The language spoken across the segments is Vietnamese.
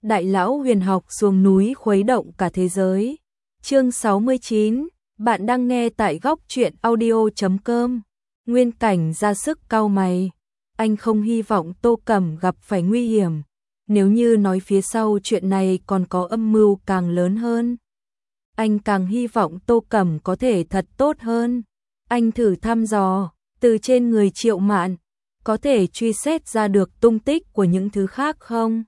Đại lão huyền học xuống núi khuấy động cả thế giới. Chương 69, bạn đang nghe tại góc truyện audio.com. Nguyên Cảnh ra sức cau mày. Anh không hy vọng Tô Cẩm gặp phải nguy hiểm. Nếu như nói phía sau chuyện này còn có âm mưu càng lớn hơn. Anh càng hy vọng Tô Cẩm có thể thật tốt hơn. Anh thử thăm dò, từ trên người Triệu Mạn, có thể truy xét ra được tung tích của những thứ khác không?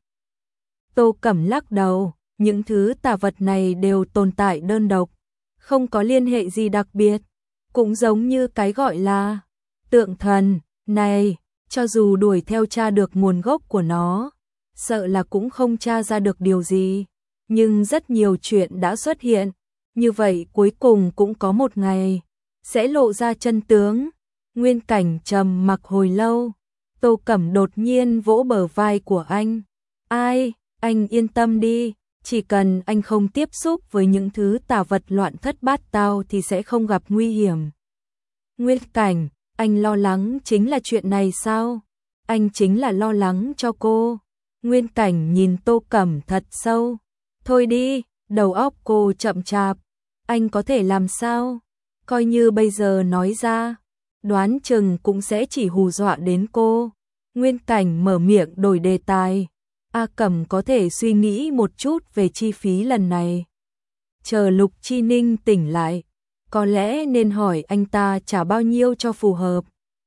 Tô Cẩm lắc đầu, những thứ tà vật này đều tồn tại đơn độc, không có liên hệ gì đặc biệt, cũng giống như cái gọi là tượng thần này, cho dù đuổi theo tra được nguồn gốc của nó, sợ là cũng không tra ra được điều gì, nhưng rất nhiều chuyện đã xuất hiện, như vậy cuối cùng cũng có một ngày sẽ lộ ra chân tướng. Nguyên Cảnh trầm mặc hồi lâu, Tô Cẩm đột nhiên vỗ bờ vai của anh. Ai, anh yên tâm đi, chỉ cần anh không tiếp xúc với những thứ tà vật loạn thất bát tao thì sẽ không gặp nguy hiểm. Nguyên Cảnh, anh lo lắng chính là chuyện này sao? Anh chính là lo lắng cho cô. Nguyên Cảnh nhìn Tô Cẩm thật sâu. Thôi đi, đầu óc cô chậm chạp. Anh có thể làm sao? Coi như bây giờ nói ra, đoán chừng cũng sẽ chỉ hù dọa đến cô. Nguyên Cảnh mở miệng đổi đề tài. A Cẩm có thể suy nghĩ một chút về chi phí lần này. Chờ Lục Chi Ninh tỉnh lại, có lẽ nên hỏi anh ta trả bao nhiêu cho phù hợp.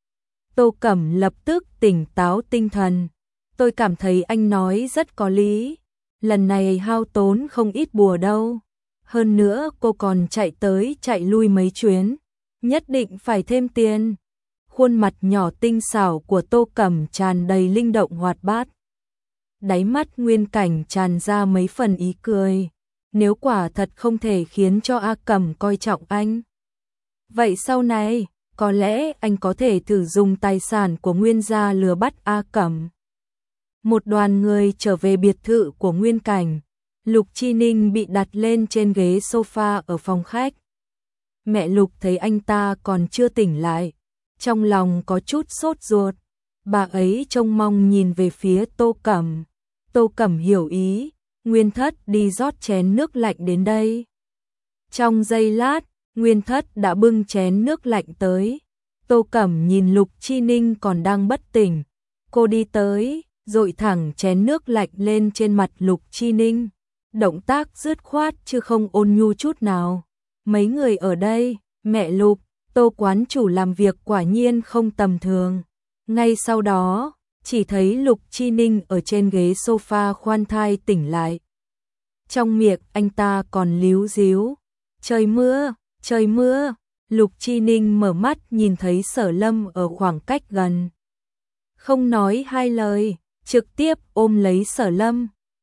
Tô Cẩm lập tức tỉnh táo tinh thần. Tôi cảm thấy anh nói rất có lý. Lần này hao tốn không ít bùa đâu. Hơn nữa cô còn chạy tới chạy lui mấy chuyến. Nhất định phải thêm tiền. Khuôn mặt nhỏ tinh xảo của Tô Cẩm tràn đầy linh động hoạt bát. Đáy mắt Nguyên Cảnh tràn ra mấy phần ý cười. Nếu quả thật không thể khiến cho A Cẩm coi trọng anh, vậy sau này, có lẽ anh có thể thử dùng tài sản của Nguyên gia lừa bắt A Cẩm. Một đoàn người trở về biệt thự của Nguyên Cảnh. Lục Chi Ninh bị đặt lên trên ghế sofa ở phòng khách. Mẹ Lục thấy anh ta còn chưa tỉnh lại, trong lòng có chút sốt ruột. Bà ấy trông mong nhìn về phía Tô Cẩm. Tô Cẩm hiểu ý, Nguyên Thất đi rót chén nước lạnh đến đây. Trong giây lát, Nguyên Thất đã bưng chén nước lạnh tới. Tô Cẩm nhìn Lục Chi Ninh còn đang bất tỉnh. Cô đi tới, dội thẳng chén nước lạnh lên trên mặt Lục Chi Ninh. Động tác dứt khoát chứ không ôn nhu chút nào. Mấy người ở đây, mẹ Lục, Tô quán chủ làm việc quả nhiên không tầm thường. Ngay sau đó, chỉ thấy Lục Chi Ninh ở trên ghế sofa khoan thai tỉnh lại. Trong miệng anh ta còn líu díu. Trời mưa, trời mưa. Lục Chi Ninh mở mắt nhìn thấy Sở Lâm ở khoảng cách gần. Không nói hai lời, trực tiếp ôm lấy Sở Lâm.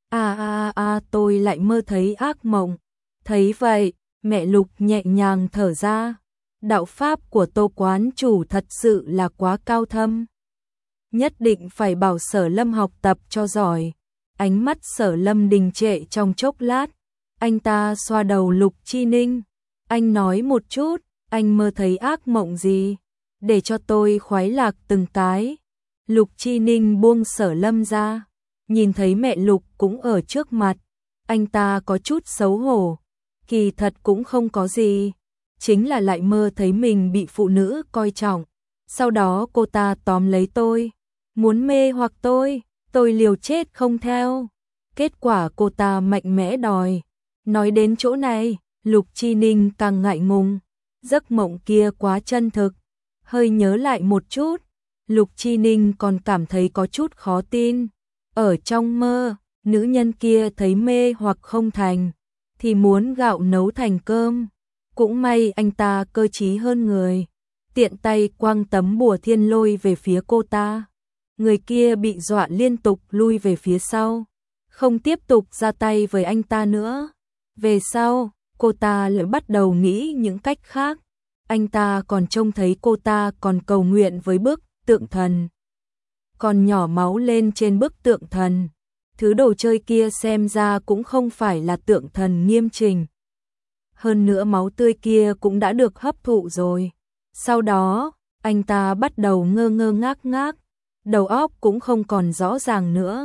Tôi lại mơ thấy ác mộng. Thấy vậy, mẹ Lục nhẹ nhàng thở ra. Đạo pháp của Tô quán chủ thật sự là quá cao thâm. Nhất định phải bảo Sở Lâm học tập cho giỏi. Ánh mắt Sở Lâm đình trệ trong chốc lát. Anh ta xoa đầu Lục Chi Ninh. Anh nói một chút, anh mơ thấy ác mộng gì? Để cho tôi khoái lạc từng cái. Lục Chi Ninh buông Sở Lâm ra. Nhìn thấy mẹ Lục cũng ở trước mặt. Anh ta có chút xấu hổ. Kỳ thật cũng không có gì. Chính là lại mơ thấy mình bị phụ nữ coi trọng. Sau đó cô ta tóm lấy tôi. Muốn mê hoặc tôi liều chết không theo. Kết quả cô ta mạnh mẽ đòi. Nói đến chỗ này, Lục Chi Ninh càng ngại ngùng. Giấc mộng kia quá chân thực. Hơi nhớ lại một chút, Lục Chi Ninh còn cảm thấy có chút khó tin. Ở trong mơ, nữ nhân kia thấy mê hoặc không thành, thì muốn gạo nấu thành cơm. Cũng may anh ta cơ trí hơn người. Tiện tay quăng tấm bùa thiên lôi về phía cô ta. Người kia bị dọa liên tục lui về phía sau. Không tiếp tục ra tay với anh ta nữa. Về sau, cô ta lại bắt đầu nghĩ những cách khác. Anh ta còn trông thấy cô ta còn cầu nguyện với bức tượng thần. Còn nhỏ máu lên trên bức tượng thần. Thứ đồ chơi kia xem ra cũng không phải là tượng thần nghiêm chỉnh. Hơn nữa máu tươi kia cũng đã được hấp thụ rồi. Sau đó, anh ta bắt đầu ngơ ngơ ngác ngác. Đầu óc cũng không còn rõ ràng nữa.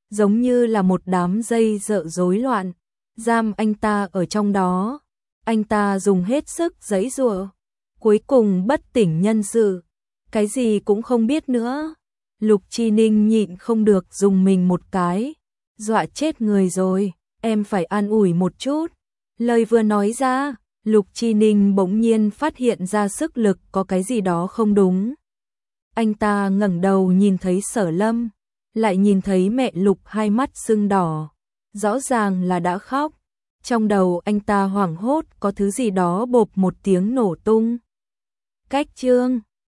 giống như là một đám dây dợ rối loạn, giam anh ta ở trong đó. Anh ta dùng hết sức giãy giụa, cuối cùng bất tỉnh nhân sự, cái gì cũng không biết nữa. Lục Chi Ninh nhịn không được dùng mình một cái, dọa chết người rồi, em phải an ủi một chút. Lời vừa nói ra, Lục Chi Ninh bỗng nhiên phát hiện ra sức lực có cái gì đó không đúng. Anh ta ngẩng đầu nhìn thấy Sở Lâm, lại nhìn thấy mẹ Lục hai mắt sưng đỏ, rõ ràng là đã khóc. Trong đầu anh ta hoảng hốt có thứ gì đó bộp một tiếng nổ tung. Cách chương